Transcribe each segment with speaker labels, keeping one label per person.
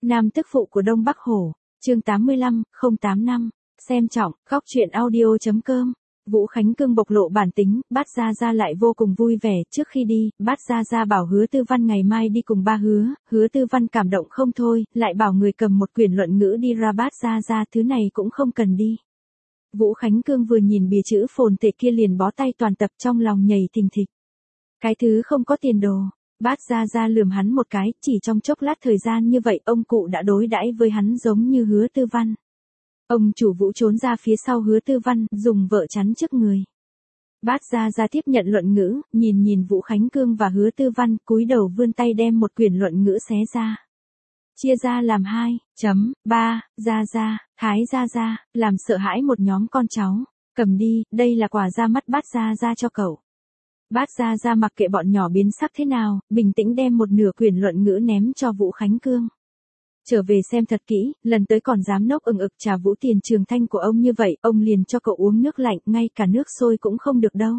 Speaker 1: Nam tức phụ của Đông Bắc Hổ, chương 85, 085, xem trọng, góc truyện audio.com. Vũ Khánh Cương bộc lộ bản tính, Bát Gia Gia lại vô cùng vui vẻ. Trước khi đi, Bát Gia Gia bảo Hứa Tư Văn ngày mai đi cùng ba Hứa. Hứa Tư Văn cảm động không thôi, lại bảo người cầm một quyển luận ngữ đi ra. Bát Gia Gia thứ này cũng không cần đi. Vũ Khánh Cương vừa nhìn bìa chữ phồn tệ kia liền bó tay toàn tập, trong lòng nhảy thình thịch. Cái thứ không có tiền đồ. Bát Gia Gia lườm hắn một cái, chỉ trong chốc lát thời gian như vậy ông cụ đã đối đãi với hắn giống như Hứa Tư Văn. Ông chủ Vũ trốn ra phía sau Hứa Tư Văn, dùng vợ chắn trước người. Bát Gia Gia tiếp nhận luận ngữ, nhìn Vũ Khánh Cương và Hứa Tư Văn, cúi đầu vươn tay đem một quyển luận ngữ xé ra. Chia ra làm 2.3, Gia Gia, Thái Gia Gia, làm sợ hãi một nhóm con cháu. Cầm đi, đây là quà ra mắt Bát Gia Gia cho cậu. Bát Gia Gia mặc kệ bọn nhỏ biến sắc thế nào, bình tĩnh đem một nửa quyển luận ngữ ném cho Vũ Khánh Cương. Trở về xem thật kỹ, lần tới còn dám nốc ừng ực trà Vũ Tiền Trường Thanh của ông như vậy, ông liền cho cậu uống nước lạnh, ngay cả nước sôi cũng không được đâu.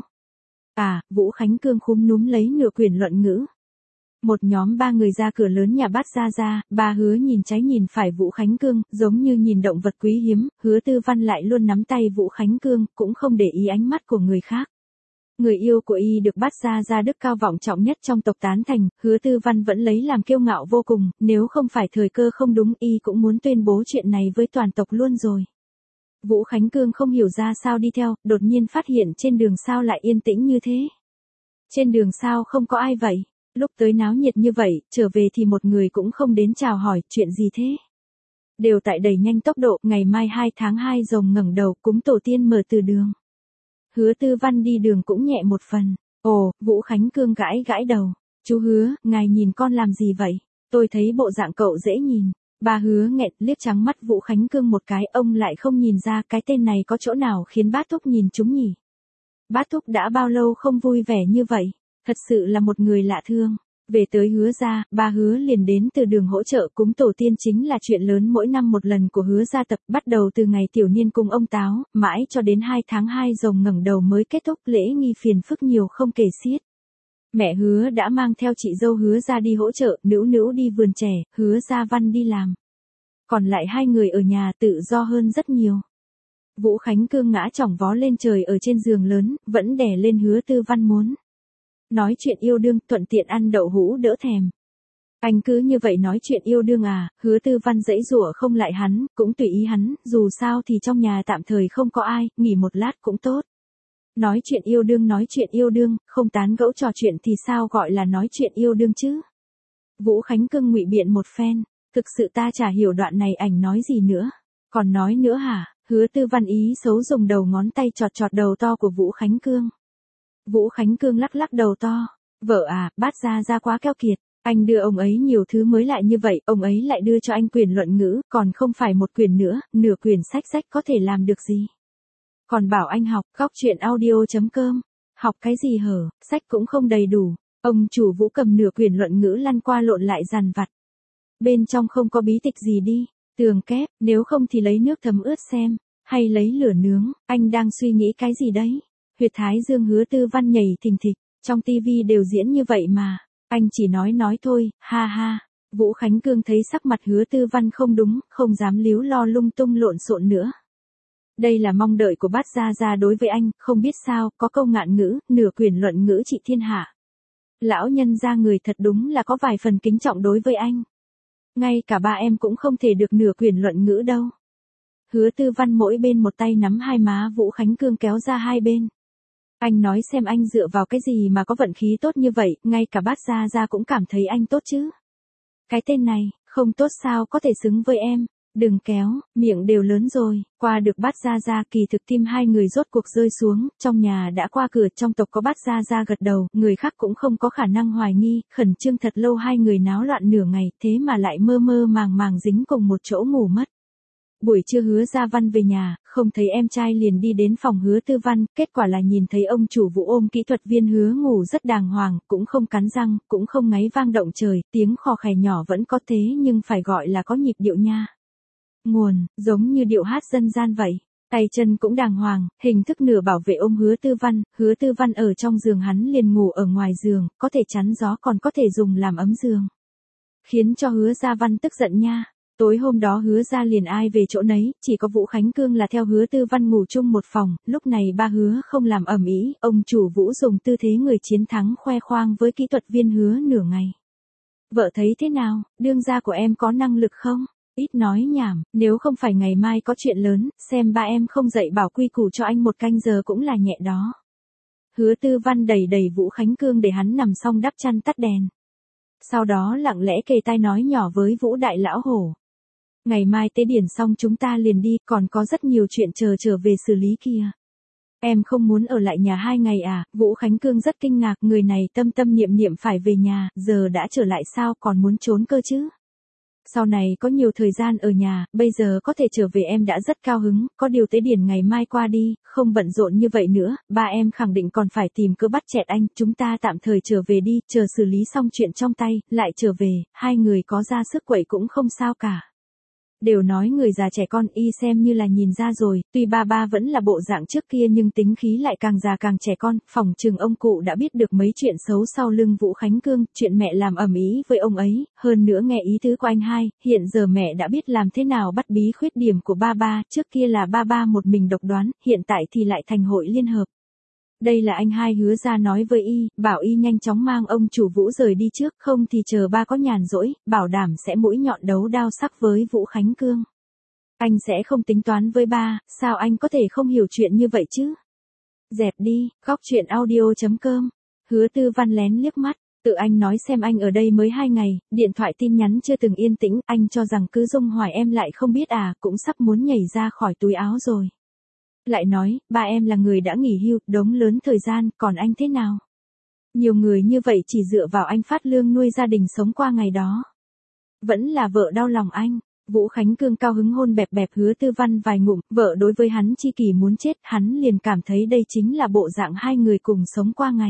Speaker 1: Vũ Khánh Cương khúm núm lấy nửa quyển luận ngữ. Một nhóm ba người ra cửa lớn nhà Bát Gia Gia, ba Hứa nhìn trái nhìn phải Vũ Khánh Cương, giống như nhìn động vật quý hiếm. Hứa Tư Văn lại luôn nắm tay Vũ Khánh Cương, cũng không để ý ánh mắt của người khác. Người yêu của y được Bát Gia Gia đức cao vọng trọng nhất trong tộc tán thành, Hứa Tư Văn vẫn lấy làm kiêu ngạo vô cùng, nếu không phải thời cơ không đúng y cũng muốn tuyên bố chuyện này với toàn tộc luôn rồi. Vũ Khánh Cương không hiểu ra sao đi theo, đột nhiên phát hiện trên đường sao lại yên tĩnh như thế. Trên đường sao không có ai vậy? Lúc tới náo nhiệt như vậy, trở về thì một người cũng không đến chào hỏi, chuyện gì thế? Đều tại đẩy nhanh tốc độ, ngày mai 2 tháng 2 rồng ngẩng đầu, cúng tổ tiên mở từ đường. Hứa Tư Văn đi đường cũng nhẹ một phần. Vũ Khánh Cương gãi đầu. Chú Hứa, ngài nhìn con làm gì vậy? Tôi thấy bộ dạng cậu dễ nhìn. Bà Hứa nghẹn liếc trắng mắt Vũ Khánh Cương một cái, ông lại không nhìn ra cái tên này có chỗ nào khiến bát thúc nhìn chúng nhỉ? Bát thúc đã bao lâu không vui vẻ như vậy? Thật sự là một người lạ thương. Về tới Hứa gia, ba Hứa liền đến từ đường hỗ trợ cúng tổ tiên chính là chuyện lớn mỗi năm một lần của Hứa gia tập, bắt đầu từ ngày tiểu niên cung ông Táo, mãi cho đến 2 tháng 2 rồng ngẩng đầu mới kết thúc, lễ nghi phiền phức nhiều không kể xiết. Mẹ Hứa đã mang theo chị dâu Hứa gia đi hỗ trợ, Nữu đi vườn trẻ, Hứa Gia Văn đi làm. Còn lại hai người ở nhà tự do hơn rất nhiều. Vũ Khánh Cương ngã chỏng vó lên trời ở trên giường lớn, vẫn đè lên Hứa Tư Văn muốn nói chuyện yêu đương, thuận tiện ăn đậu hũ đỡ thèm. Anh cứ như vậy nói chuyện yêu đương Hứa Tư Văn giãy giụa không lại hắn, cũng tùy ý hắn, dù sao thì trong nhà tạm thời không có ai, nghỉ một lát cũng tốt. Nói chuyện yêu đương, không tán gẫu trò chuyện thì sao gọi là nói chuyện yêu đương chứ? Vũ Khánh Cương ngụy biện một phen, thực sự ta chả hiểu đoạn này ảnh nói gì nữa. Còn nói nữa hả? Hứa Tư Văn ý xấu dùng đầu ngón tay chọt đầu to của Vũ Khánh Cương. Vũ Khánh Cương lắc đầu to. Vợ Bát Gia Gia quá keo kiệt. Anh đưa ông ấy nhiều thứ mới lại như vậy, ông ấy lại đưa cho anh quyển luận ngữ, còn không phải một quyển nữa, nửa quyển sách có thể làm được gì. Còn bảo anh học, góc truyện audio.com. Học cái gì hở, sách cũng không đầy đủ. Ông chủ Vũ cầm nửa quyển luận ngữ lăn qua lộn lại dằn vặt. Bên trong không có bí tịch gì đi, tường kép, nếu không thì lấy nước thấm ướt xem, hay lấy lửa nướng, anh đang suy nghĩ cái gì đấy? Huyệt thái dương Hứa Tư Văn nhảy thình thịch, trong tivi đều diễn như vậy mà, anh chỉ nói thôi, ha ha. Vũ Khánh Cương thấy sắc mặt Hứa Tư Văn không đúng, không dám líu lo lung tung lộn xộn nữa. Đây là mong đợi của Bát Gia Gia đối với anh, không biết sao, có câu ngạn ngữ, nửa quyển luận ngữ trị thiên hạ. Lão nhân gia người thật đúng là có vài phần kính trọng đối với anh. Ngay cả ba em cũng không thể được nửa quyển luận ngữ đâu. Hứa Tư Văn mỗi bên một tay nắm hai má Vũ Khánh Cương kéo ra hai bên. Anh nói xem anh dựa vào cái gì mà có vận khí tốt như vậy, ngay cả Bát Gia Gia cũng cảm thấy anh tốt chứ. Cái tên này, không tốt sao có thể xứng với em. Đừng kéo, miệng đều lớn rồi. Qua được Bát Gia Gia, kỳ thực tim hai người rốt cuộc rơi xuống, trong nhà đã qua cửa, trong tộc có Bát Gia Gia gật đầu, người khác cũng không có khả năng hoài nghi, khẩn trương thật lâu hai người náo loạn nửa ngày, thế mà lại mơ màng dính cùng một chỗ ngủ mất. Buổi trưa Hứa Gia Văn về nhà, không thấy em trai liền đi đến phòng Hứa Tư Văn, kết quả là nhìn thấy ông chủ Vũ ôm kỹ thuật viên Hứa ngủ rất đàng hoàng, cũng không cắn răng, cũng không ngáy vang động trời, tiếng khò khè nhỏ vẫn có thế nhưng phải gọi là có nhịp điệu nha. Nguồn, giống như điệu hát dân gian vậy. Tay chân cũng đàng hoàng, hình thức nửa bảo vệ ôm Hứa Tư Văn ở trong giường, hắn liền ngủ ở ngoài giường, có thể chắn gió còn có thể dùng làm ấm giường. Khiến cho Hứa Gia Văn tức giận nha. Tối hôm đó Hứa ra liền ai về chỗ nấy, chỉ có Vũ Khánh Cương là theo Hứa Tư Văn ngủ chung một phòng, lúc này ba Hứa không làm ầm ĩ, ông chủ Vũ dùng tư thế người chiến thắng khoe khoang với kỹ thuật viên Hứa nửa ngày. Vợ thấy thế nào, đương gia của em có năng lực không? Ít nói nhảm, nếu không phải ngày mai có chuyện lớn, xem ba em không dạy bảo quy củ cho anh 1 canh giờ cũng là nhẹ đó. Hứa Tư Văn đẩy đẩy Vũ Khánh Cương để hắn nằm xong đắp chăn tắt đèn. Sau đó lặng lẽ kề tai nói nhỏ với Vũ Đại Lão Hổ. Ngày mai tế điển xong chúng ta liền đi, còn có rất nhiều chuyện trở về xử lý kia. Em không muốn ở lại nhà 2 ngày à? Vũ Khánh Cương rất kinh ngạc, người này tâm tâm niệm niệm phải về nhà, giờ đã trở lại sao còn muốn trốn cơ chứ? Sau này có nhiều thời gian ở nhà, bây giờ có thể trở về em đã rất cao hứng, có điều tế điển ngày mai qua đi, không bận rộn như vậy nữa, ba em khẳng định còn phải tìm cớ bắt chẹt anh, chúng ta tạm thời trở về đi, chờ xử lý xong chuyện trong tay, lại trở về, hai người có ra sức quậy cũng không sao cả. Đều nói người già trẻ con y xem như là nhìn ra rồi, tuy ba vẫn là bộ dạng trước kia nhưng tính khí lại càng già càng trẻ con, phỏng chừng ông cụ đã biết được mấy chuyện xấu sau lưng Vũ Khánh Cương, chuyện mẹ làm ầm ĩ với ông ấy, hơn nữa nghe ý tứ của anh hai, hiện giờ mẹ đã biết làm thế nào bắt bí khuyết điểm của ba, trước kia là ba một mình độc đoán, hiện tại thì lại thành hội liên hợp. Đây là anh hai Hứa ra nói với y, bảo y nhanh chóng mang ông chủ Vũ rời đi trước, không thì chờ ba có nhàn rỗi, bảo đảm sẽ mũi nhọn đấu đao sắc với Vũ Khánh Cương. Anh sẽ không tính toán với ba, sao anh có thể không hiểu chuyện như vậy chứ? Dẹp đi, góc chuyện audio.com. Hứa Tư Văn lén liếc mắt, tự anh nói xem anh ở đây mới 2 ngày, điện thoại tin nhắn chưa từng yên tĩnh, anh cho rằng cứ Dung Hoài em lại không biết à, cũng sắp muốn nhảy ra khỏi túi áo rồi. Lại nói, ba em là người đã nghỉ hưu, đống lớn thời gian, còn anh thế nào? Nhiều người như vậy chỉ dựa vào anh phát lương nuôi gia đình sống qua ngày đó. Vẫn là vợ đau lòng anh. Vũ Khánh Cương cao hứng hôn bẹp bẹp Hứa Tư Văn vài ngụm, vợ đối với hắn chi kỷ muốn chết, hắn liền cảm thấy đây chính là bộ dạng hai người cùng sống qua ngày.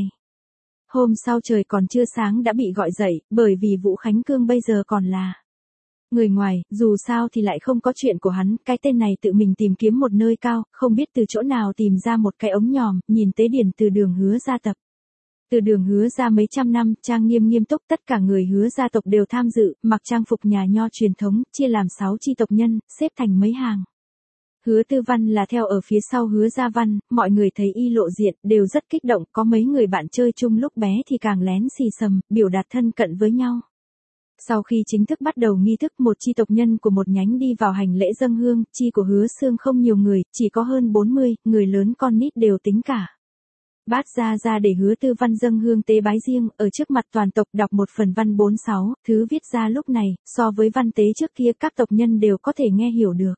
Speaker 1: Hôm sau trời còn chưa sáng đã bị gọi dậy, bởi vì Vũ Khánh Cương bây giờ còn là người ngoài, dù sao thì lại không có chuyện của hắn, cái tên này tự mình tìm kiếm một nơi cao, không biết từ chỗ nào tìm ra một cái ống nhòm, nhìn tế điển từ đường Hứa gia tập. Từ đường Hứa ra mấy trăm năm, trang nghiêm túc, tất cả người Hứa gia tộc đều tham dự, mặc trang phục nhà nho truyền thống, chia làm 6 chi tộc nhân, xếp thành mấy hàng. Hứa Tư Văn là theo ở phía sau Hứa Gia Văn, mọi người thấy y lộ diện, đều rất kích động, có mấy người bạn chơi chung lúc bé thì càng lén xì xầm, biểu đạt thân cận với nhau. Sau khi chính thức bắt đầu nghi thức, một chi tộc nhân của một nhánh đi vào hành lễ dâng hương, chi của Hứa Xương không nhiều người, chỉ có hơn 40, người lớn con nít đều tính cả. Bát ra để Hứa Tư Văn dâng hương tế bái riêng, ở trước mặt toàn tộc đọc một phần văn 46, thứ viết ra lúc này, so với văn tế trước kia các tộc nhân đều có thể nghe hiểu được.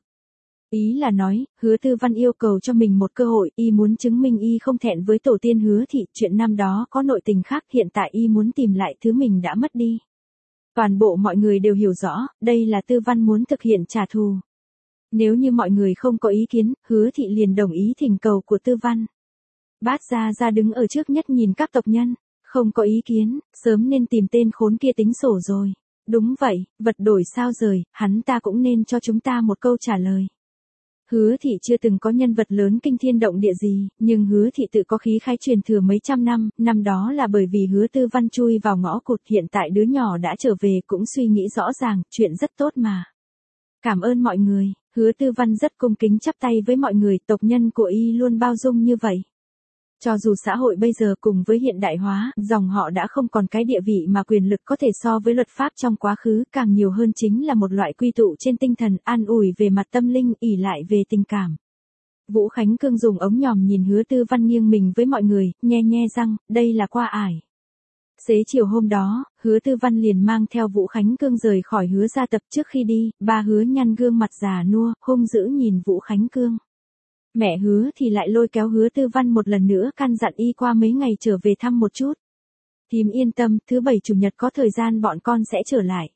Speaker 1: Ý là nói, Hứa Tư Văn yêu cầu cho mình một cơ hội, y muốn chứng minh y không thẹn với tổ tiên Hứa thị, chuyện năm đó có nội tình khác, hiện tại y muốn tìm lại thứ mình đã mất đi. Toàn bộ mọi người đều hiểu rõ, đây là Tư Văn muốn thực hiện trả thù. Nếu như mọi người không có ý kiến, Hứa thị liền đồng ý thỉnh cầu của Tư Văn. Bát ra đứng ở trước nhất nhìn các tộc nhân, không có ý kiến, sớm nên tìm tên khốn kia tính sổ rồi. Đúng vậy, vật đổi sao rời, hắn ta cũng nên cho chúng ta một câu trả lời. Hứa thị chưa từng có nhân vật lớn kinh thiên động địa gì, nhưng Hứa thị tự có khí khái truyền thừa mấy trăm năm, năm đó là bởi vì Hứa Tư Văn chui vào ngõ cụt, hiện tại đứa nhỏ đã trở về cũng suy nghĩ rõ ràng, chuyện rất tốt mà. Cảm ơn mọi người, Hứa Tư Văn rất cung kính chắp tay với mọi người, tộc nhân của y luôn bao dung như vậy. Cho dù xã hội bây giờ cùng với hiện đại hóa, dòng họ đã không còn cái địa vị mà quyền lực có thể so với luật pháp trong quá khứ, càng nhiều hơn chính là một loại quy tụ trên tinh thần, an ủi về mặt tâm linh, ỷ lại về tình cảm. Vũ Khánh Cương dùng ống nhòm nhìn Hứa Tư Văn nghiêng mình với mọi người, nhe răng, đây là qua ải. Xế chiều hôm đó, Hứa Tư Văn liền mang theo Vũ Khánh Cương rời khỏi Hứa gia tập. Trước khi đi, ba Hứa nhăn gương mặt già nua, hung dữ nhìn Vũ Khánh Cương. Mẹ Hứa thì lại lôi kéo Hứa Tư Văn một lần nữa căn dặn y qua mấy ngày trở về thăm một chút. Thím yên tâm, thứ 7 chủ nhật có thời gian bọn con sẽ trở lại.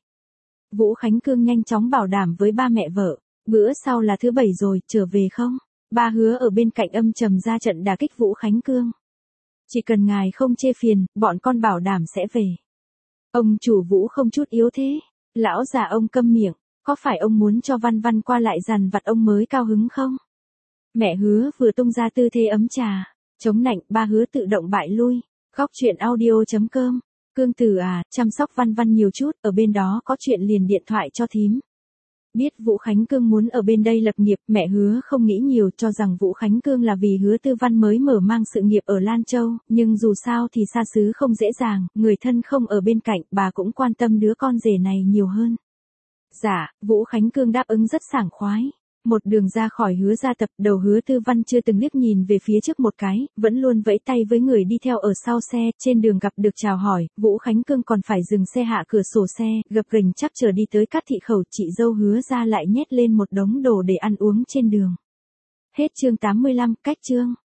Speaker 1: Vũ Khánh Cương nhanh chóng bảo đảm với ba mẹ vợ, bữa sau là thứ 7 rồi, trở về không? Ba Hứa ở bên cạnh âm trầm ra trận đả kích Vũ Khánh Cương. Chỉ cần ngài không chê phiền, bọn con bảo đảm sẽ về. Ông chủ Vũ không chút yếu thế. Lão già ông câm miệng, có phải ông muốn cho Văn Văn qua lại dằn vặt ông mới cao hứng không? Mẹ Hứa vừa tung ra tư thế ấm trà, chống nạnh, ba Hứa tự động bại lui. Góc chuyện audio.com. Cương tử à, chăm sóc Văn Văn nhiều chút, ở bên đó có chuyện liền điện thoại cho thím. Biết Vũ Khánh Cương muốn ở bên đây lập nghiệp, mẹ Hứa không nghĩ nhiều, cho rằng Vũ Khánh Cương là vì Hứa Tư Văn mới mở mang sự nghiệp ở Lan Châu, nhưng dù sao thì xa xứ không dễ dàng, người thân không ở bên cạnh, bà cũng quan tâm đứa con rể này nhiều hơn. Dạ, Vũ Khánh Cương đáp ứng rất sảng khoái. Một đường ra khỏi Hứa gia tập, đầu Hứa Tư Văn chưa từng liếc nhìn về phía trước một cái, vẫn luôn vẫy tay với người đi theo ở sau xe, trên đường gặp được chào hỏi, Vũ Khánh Cương còn phải dừng xe hạ cửa sổ xe, gập ghềnh chắc chờ đi tới Cát Thị Khẩu, chị dâu Hứa gia lại nhét lên một đống đồ để ăn uống trên đường. Hết chương 85, cách chương.